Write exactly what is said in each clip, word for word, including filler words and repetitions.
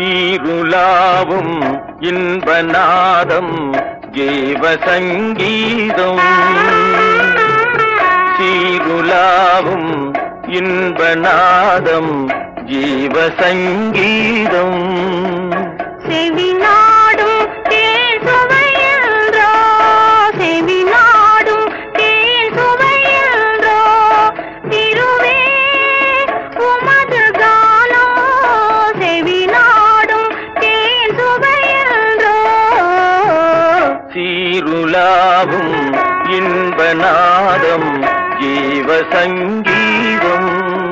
சீருலாவும் இன்பநாதம் ஜீவ சங்கீதம். சீருலாவும் இன்பநாதம் ஜீவ சங்கீதம். செவிநாடும் தேன் சுவையென்றோ, செவிநாடும் தேன் சுவையென்றோ, திருவே உமது கானோ. செவிநாடும் தேன் சுவையென்றோ. சீருலாவும் இன்பநாதம் ஜீவ சங்கீதம்.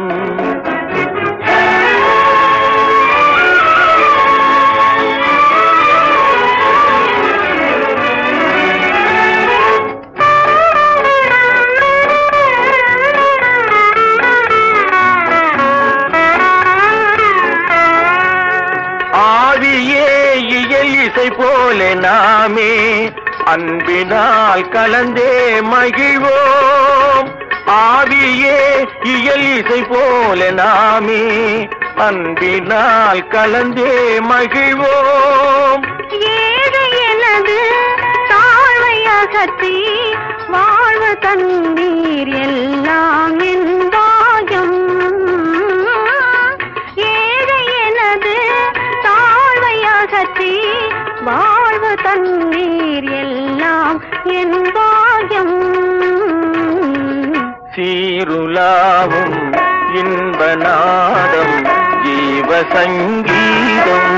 ஆவியே இயல் இசை போல நாமே அன்பினால் கலந்தே மகிழ்வோம். ஆவியே இயல் இசை போல நாமே அன்பினால் கலந்தே மகிழ்வோம். ஏழை எனது தாழ்வை அகற்றி வாழ்வு தந்தீர் எல்லாம் என் பாயம். ஏழை எனது தாழ்வை அகற்றி வாழ்வு தந்தீர் எல்லாம் என் பாயம். சீருலாவும் இன்பநாதம் ஜீவ சங்கீதம்.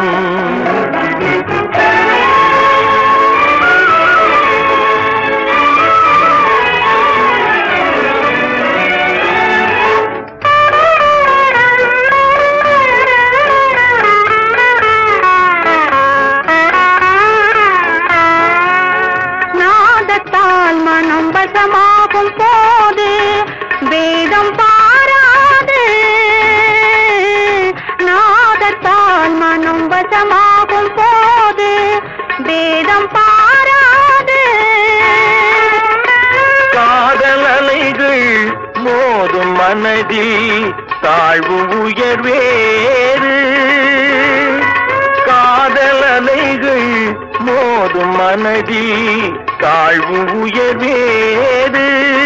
நாதத்தால் மனம் வசமாகும் போது வேதம் பாராது. நாதத்தால் மனம் வசமாகும் போது வேதம் பாராது. காதல் அலைகள் மோதும் மனதில் தாழ்வு உயர்வேறு. காதல் அலைகள் மோதும் மனதில் தாழ்வு உயர்வேறு.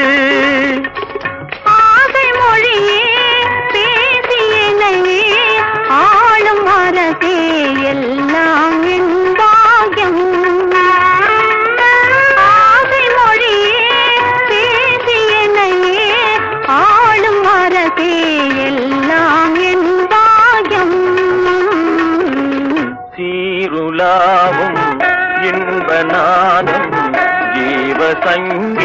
ஆசை மொழியே பேசியனையே ஆளும் அரசே எல்லாம் என் பாயம். ஆசை மொழியே பேசியனையே ஆளும் அரசே எல்லாம் என் பாயம். சீருலாவும் இன்பநாதம் ஜீவ சங்கீதம்.